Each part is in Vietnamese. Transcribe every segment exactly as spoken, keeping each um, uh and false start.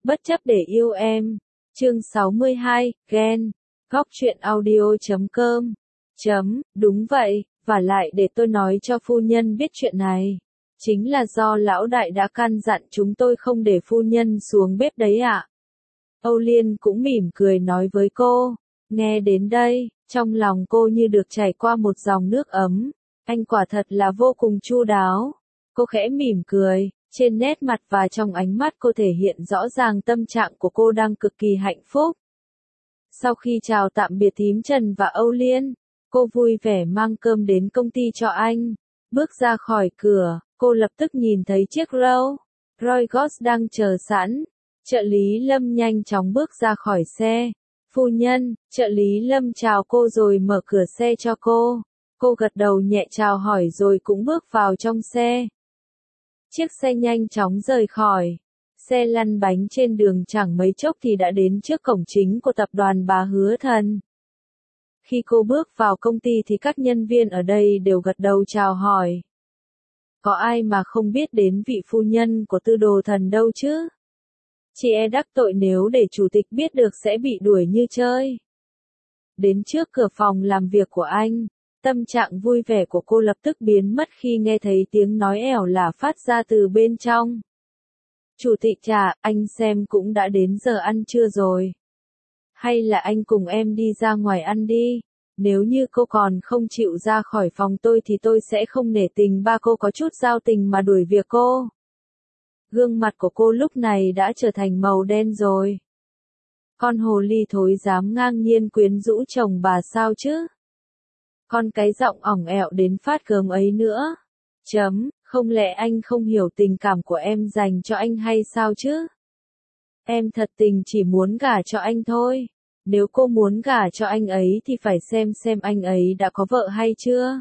Bất chấp để yêu em. Chương sáu mươi hai, ghen. Góc truyện audio chấm com. Chấm, đúng vậy, và lại để tôi nói cho phu nhân biết chuyện này. Chính là do lão đại đã căn dặn chúng tôi không để phu nhân xuống bếp đấy ạ. Âu Liên cũng mỉm cười nói với cô. Nghe đến đây, trong lòng cô như được chảy qua một dòng nước ấm. Anh quả thật là vô cùng chu đáo. Cô khẽ mỉm cười, trên nét mặt và trong ánh mắt cô thể hiện rõ ràng tâm trạng của cô đang cực kỳ hạnh phúc. Sau khi chào tạm biệt thím Trần và Âu Liên, cô vui vẻ mang cơm đến công ty cho anh. Bước ra khỏi cửa, cô lập tức nhìn thấy chiếc Rolls Royce đang chờ sẵn. Trợ lý Lâm nhanh chóng bước ra khỏi xe. Phu nhân, trợ lý Lâm chào cô rồi mở cửa xe cho cô. Cô gật đầu nhẹ chào hỏi rồi cũng bước vào trong xe. Chiếc xe nhanh chóng rời khỏi. Xe lăn bánh trên đường chẳng mấy chốc thì đã đến trước cổng chính của tập đoàn bà Hứa Thần. Khi cô bước vào công ty thì các nhân viên ở đây đều gật đầu chào hỏi. Có ai mà không biết đến vị phu nhân của Tư Đồ Thần đâu chứ? Chị e đắc tội nếu để chủ tịch biết được sẽ bị đuổi như chơi. Đến trước cửa phòng làm việc của anh, tâm trạng vui vẻ của cô lập tức biến mất khi nghe thấy tiếng nói ẻo lả phát ra từ bên trong. Chủ tịch trà, anh xem cũng đã đến giờ ăn trưa rồi. Hay là anh cùng em đi ra ngoài ăn đi, nếu như cô còn không chịu ra khỏi phòng tôi thì tôi sẽ không nể tình ba cô có chút giao tình mà đuổi việc cô. Gương mặt của cô lúc này đã trở thành màu đen rồi. Con hồ ly thối dám ngang nhiên quyến rũ chồng bà sao chứ? Con cái giọng ỏng ẹo đến phát cơm ấy nữa. Chấm, không lẽ anh không hiểu tình cảm của em dành cho anh hay sao chứ? Em thật tình chỉ muốn gả cho anh thôi. Nếu cô muốn gả cho anh ấy thì phải xem xem anh ấy đã có vợ hay chưa.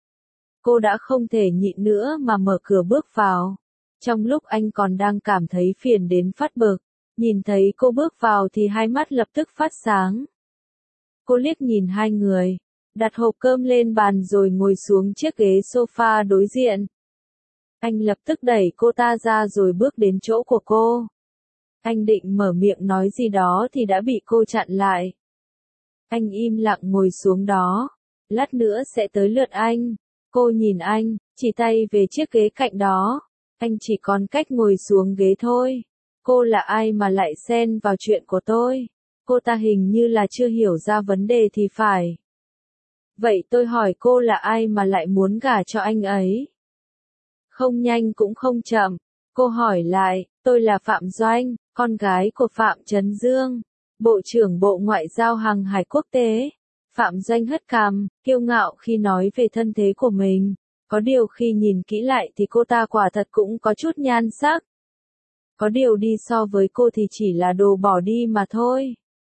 Cô đã không thể nhịn nữa mà mở cửa bước vào. Trong lúc anh còn đang cảm thấy phiền đến phát bực, nhìn thấy cô bước vào thì hai mắt lập tức phát sáng. Cô liếc nhìn hai người, đặt hộp cơm lên bàn rồi ngồi xuống chiếc ghế sofa đối diện. Anh lập tức đẩy cô ta ra rồi bước đến chỗ của cô. Anh định mở miệng nói gì đó thì đã bị cô chặn lại. Anh im lặng ngồi xuống đó. Lát nữa sẽ tới lượt anh. Cô nhìn anh, chỉ tay về chiếc ghế cạnh đó. Anh chỉ còn cách ngồi xuống ghế thôi. Cô là ai mà lại xen vào chuyện của tôi? Cô ta hình như là chưa hiểu ra vấn đề thì phải. Vậy tôi hỏi cô là ai mà lại muốn gả cho anh ấy? Không nhanh cũng không chậm. Cô hỏi lại, tôi là Phạm Doanh, con gái của Phạm Trấn Dương, Bộ trưởng Bộ Ngoại giao Hàng hải Quốc tế. Phạm Doanh hất cằm, kiêu ngạo khi nói về thân thế của mình. Có điều khi nhìn kỹ lại thì cô ta quả thật cũng có chút nhan sắc. Có điều đi so với cô thì chỉ là đồ bỏ đi mà thôi.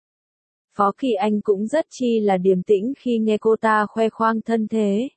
Phó Kỳ Anh cũng rất chi là điềm tĩnh khi nghe cô ta khoe khoang thân thế.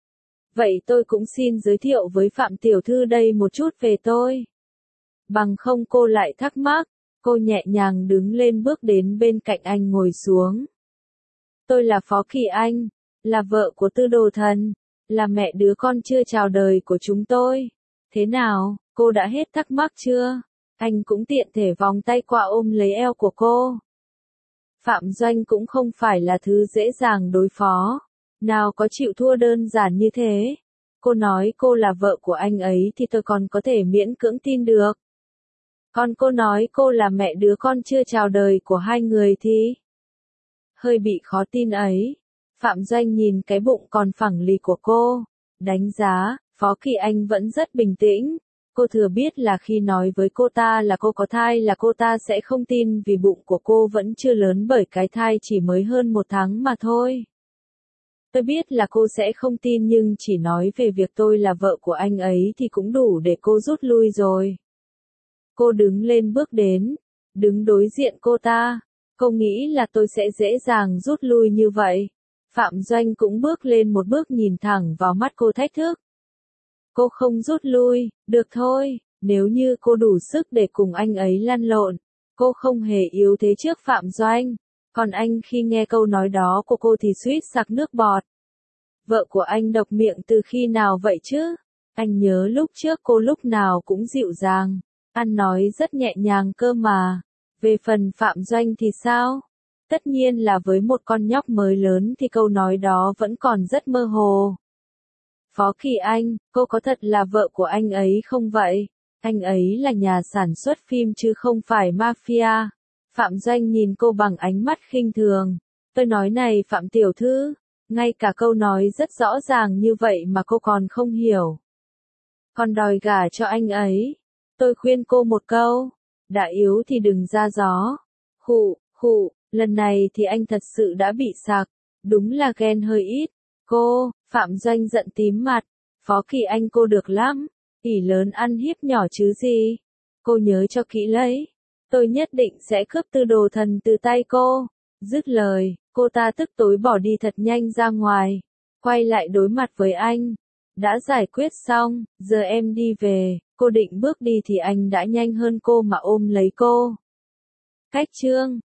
Vậy tôi cũng xin giới thiệu với Phạm Tiểu Thư đây một chút về tôi. Bằng không cô lại thắc mắc, cô nhẹ nhàng đứng lên bước đến bên cạnh anh ngồi xuống. Tôi là Phó Kỳ Anh, là vợ của Tư Đồ Thần, là mẹ đứa con chưa chào đời của chúng tôi. Thế nào, cô đã hết thắc mắc chưa? Anh cũng tiện thể vòng tay qua ôm lấy eo của cô. Phạm Doanh cũng không phải là thứ dễ dàng đối phó. Nào có chịu thua đơn giản như thế. Cô nói cô là vợ của anh ấy thì tôi còn có thể miễn cưỡng tin được. Còn cô nói cô là mẹ đứa con chưa chào đời của hai người thì hơi bị khó tin ấy. Phạm Doanh nhìn cái bụng còn phẳng lì của cô, đánh giá, Phó Kỳ Anh vẫn rất bình tĩnh. Cô thừa biết là khi nói với cô ta là cô có thai là cô ta sẽ không tin vì bụng của cô vẫn chưa lớn bởi cái thai chỉ mới hơn một tháng mà thôi. Tôi biết là cô sẽ không tin nhưng chỉ nói về việc tôi là vợ của anh ấy thì cũng đủ để cô rút lui rồi. Cô đứng lên bước đến, đứng đối diện cô ta. Cô nghĩ là tôi sẽ dễ dàng rút lui như vậy. Phạm Doanh cũng bước lên một bước nhìn thẳng vào mắt cô thách thức. Cô không rút lui, được thôi, nếu như cô đủ sức để cùng anh ấy lăn lộn. Cô không hề yếu thế trước Phạm Doanh. Còn anh khi nghe câu nói đó của cô thì suýt sặc nước bọt. Vợ của anh độc miệng từ khi nào vậy chứ? Anh nhớ lúc trước cô lúc nào cũng dịu dàng, ăn nói rất nhẹ nhàng cơ mà. Về phần Phạm Doanh thì sao? Tất nhiên là với một con nhóc mới lớn thì câu nói đó vẫn còn rất mơ hồ. Phó Kỳ Anh, cô có thật là vợ của anh ấy không vậy? Anh ấy là nhà sản xuất phim chứ không phải mafia. Phạm Doanh nhìn cô bằng ánh mắt khinh thường. Tôi nói này Phạm tiểu thư, ngay cả câu nói rất rõ ràng như vậy mà cô còn không hiểu. Còn đòi gả cho anh ấy. Tôi khuyên cô một câu, đã yếu thì đừng ra gió. Khụ, khụ, lần này thì anh thật sự đã bị sặc. Đúng là ghen hơi ít. Cô, Phạm Doanh giận tím mặt. Phó Kỳ Anh cô được lắm. Ỷ lớn ăn hiếp nhỏ chứ gì. Cô nhớ cho kỹ lấy. Tôi nhất định sẽ cướp tư đồ thần từ tay cô. Dứt lời, cô ta tức tối bỏ đi thật nhanh ra ngoài. Quay lại đối mặt với anh. Đã giải quyết xong, giờ em đi về. Cô định bước đi thì anh đã nhanh hơn cô mà ôm lấy cô. Cách chương